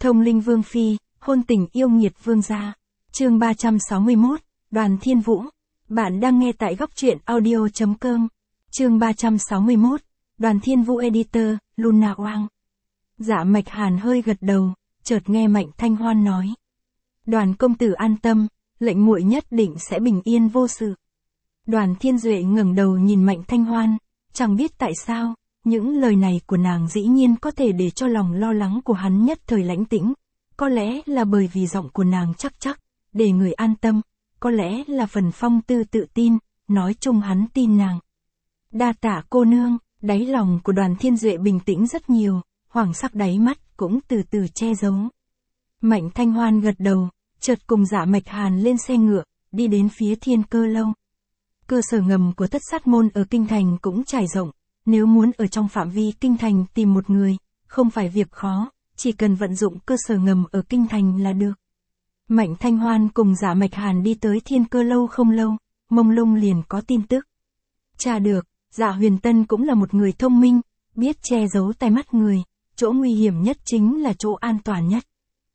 Thông linh vương phi, hôn tình yêu nghiệt vương gia. Chương 361, Đoàn Thiên Vũ. Bạn đang nghe tại góc truyện audio.com. Chương 361, Đoàn Thiên Vũ editor, Luna Oang. Dạ Mạch Hàn hơi gật đầu, chợt nghe Mạnh Thanh Hoan nói. Đoàn công tử an tâm, lệnh muội nhất định sẽ bình yên vô sự. Đoàn Thiên Duệ ngẩng đầu nhìn Mạnh Thanh Hoan, chẳng biết tại sao, những lời này của nàng dĩ nhiên có thể để cho lòng lo lắng của hắn nhất thời lãnh tĩnh. Có lẽ là bởi vì giọng của nàng chắc, để người an tâm, có lẽ là phần phong tư tự tin, nói chung hắn tin nàng. Đa tạ cô nương, đáy lòng của Đoàn Thiên Duệ bình tĩnh rất nhiều, hoàng sắc đáy mắt cũng từ từ che giấu. Mạnh Thanh Hoan gật đầu, chợt cùng Dạ Mạch Hàn lên xe ngựa, đi đến phía Thiên Cơ Lâu. Cơ sở ngầm của Thất Sát Môn ở Kinh Thành cũng trải rộng, nếu muốn ở trong phạm vi Kinh Thành tìm một người, không phải việc khó, chỉ cần vận dụng cơ sở ngầm ở Kinh Thành là được. Mạnh Thanh Hoan cùng Dạ Mạch Hàn đi tới Thiên Cơ Lâu không lâu, mông lung liền có tin tức. Tra được, Dạ Huyền Tân cũng là một người thông minh, biết che giấu tai mắt người, chỗ nguy hiểm nhất chính là chỗ an toàn nhất.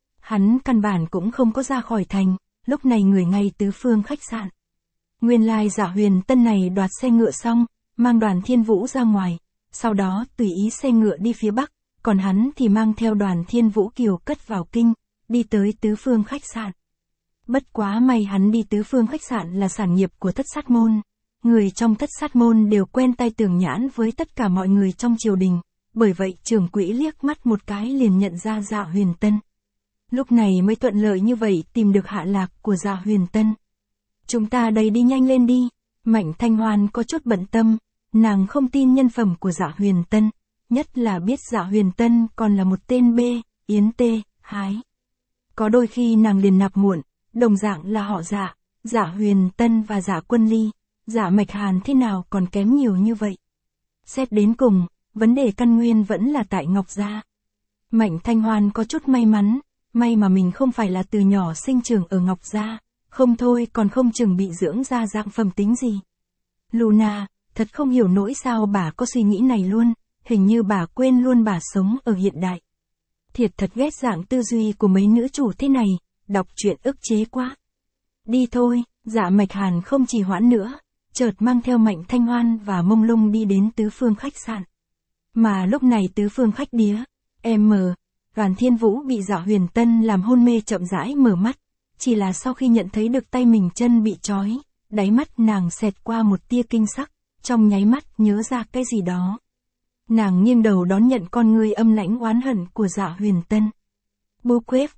Hắn căn bản cũng không có ra khỏi thành, lúc này người ngay tứ phương khách sạn. Nguyên lai Dạ Huyền Tân này đoạt xe ngựa xong, mang Đoàn Thiên Vũ ra ngoài, sau đó tùy ý xe ngựa đi phía bắc, còn hắn thì mang theo Đoàn Thiên Vũ kiều cất vào kinh, đi tới tứ phương khách sạn. Bất quá may hắn đi tứ phương khách sạn là sản nghiệp của Thất Sát Môn. Người trong Thất Sát Môn đều quen tay tường nhãn với tất cả mọi người trong triều đình, bởi vậy trưởng quỹ liếc mắt một cái liền nhận ra Dạ Huyền Tân. Lúc này mới thuận lợi như vậy tìm được hạ lạc của Dạ Huyền Tân. Chúng ta đây đi nhanh lên đi. Mạnh Thanh Hoan có chút bận tâm, nàng không tin nhân phẩm của Dạ Huyền Tân, nhất là biết Dạ Huyền Tân còn là một tên bê, yến tê, hái. Có đôi khi nàng liền nạp muộn, đồng dạng là họ Dạ, Dạ Huyền Tân và Dạ Quân Ly, Dạ Mạch Hàn thế nào còn kém nhiều như vậy. Xét đến cùng, vấn đề căn nguyên vẫn là tại Ngọc Gia. Mạnh Thanh Hoan có chút may mắn, may mà mình không phải là từ nhỏ sinh trưởng ở Ngọc Gia, không thôi còn không chừng bị dưỡng ra dạng phẩm tính gì. Luna, thật không hiểu nỗi sao bà có suy nghĩ này luôn, hình như bà quên luôn bà sống ở hiện đại. Thiệt thật ghét dạng tư duy của mấy nữ chủ thế này, đọc truyện ức chế quá. Đi thôi, Dạ Mạch Hàn không trì hoãn nữa, chợt mang theo Mạnh Thanh Hoan và mông lung đi đến tứ phương khách sạn. Mà lúc này tứ phương khách đĩa, Đoàn Thiên Vũ bị Dạ Huyền Tân làm hôn mê chậm rãi mở mắt, chỉ là sau khi nhận thấy được tay mình chân bị trói, đáy mắt nàng xẹt qua một tia kinh sắc, trong nháy mắt nhớ ra cái gì đó. Nàng nghiêng đầu đón nhận con ngươi âm lãnh oán hận của Dạ Huyền Tân. Bố quếp,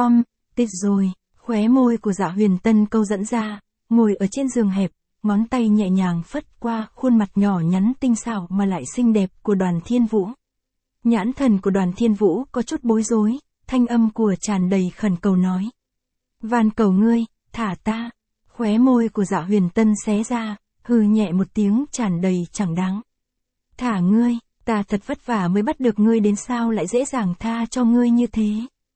tít rồi, khóe môi của Dạ Huyền Tân câu dẫn ra, ngồi ở trên giường hẹp, ngón tay nhẹ nhàng phất qua khuôn mặt nhỏ nhắn tinh xảo mà lại xinh đẹp của Đoàn Thiên Vũ. Nhãn thần của Đoàn Thiên Vũ có chút bối rối, thanh âm của tràn đầy khẩn cầu nói. Van cầu ngươi, thả ta. Khóe môi của Dạ Huyền Tân xé ra, hừ nhẹ một tiếng tràn đầy chẳng đáng. Thả ngươi, ta thật vất vả mới bắt được ngươi đến sao lại dễ dàng tha cho ngươi như thế.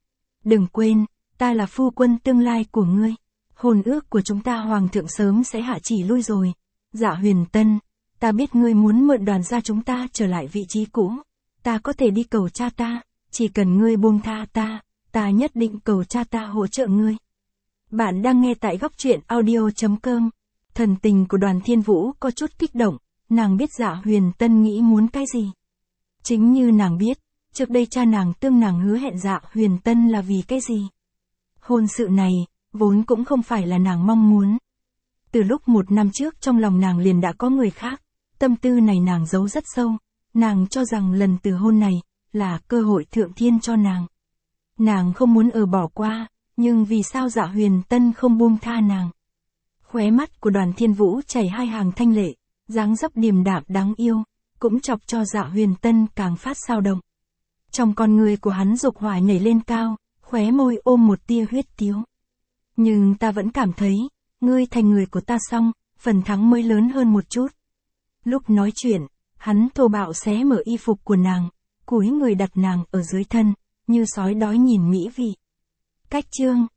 Đừng quên, ta là phu quân tương lai của ngươi. Hôn ước của chúng ta hoàng thượng sớm sẽ hạ chỉ lui rồi. Dạ Huyền Tân, ta biết ngươi muốn mượn Đoàn gia chúng ta trở lại vị trí cũ. Ta có thể đi cầu cha ta, chỉ cần ngươi buông tha ta nhất định cầu cha ta hỗ trợ ngươi. Bạn đang nghe tại góc truyện audio.com. Thần tình của Đoàn Thiên Vũ có chút kích động, nàng biết Dạ Huyền Tân nghĩ muốn cái gì. Chính như nàng biết, trước đây cha nàng tương nàng hứa hẹn Dạ Huyền Tân là vì cái gì. Hôn sự này, vốn cũng không phải là nàng mong muốn. Từ lúc 1 năm trước trong lòng nàng liền đã có người khác, tâm tư này nàng giấu rất sâu, nàng cho rằng lần từ hôn này, là cơ hội thượng thiên cho nàng. Nàng không muốn bỏ qua, nhưng vì sao Dạ Huyền Tân không buông tha nàng. Khóe mắt của Đoàn Thiên Vũ chảy 2 hàng thanh lệ, dáng dấp điềm đạm đáng yêu, cũng chọc cho Dạ Huyền Tân càng phát sao động. Trong con người của hắn dục hỏa nhảy lên cao, khóe môi ôm một tia huyết tiếu. Nhưng ta vẫn cảm thấy, ngươi thành người của ta xong, phần thắng mới lớn hơn một chút. Lúc nói chuyện, hắn thô bạo xé mở y phục của nàng, cúi người đặt nàng ở dưới thân, như sói đói nhìn mỹ vị. Cách chương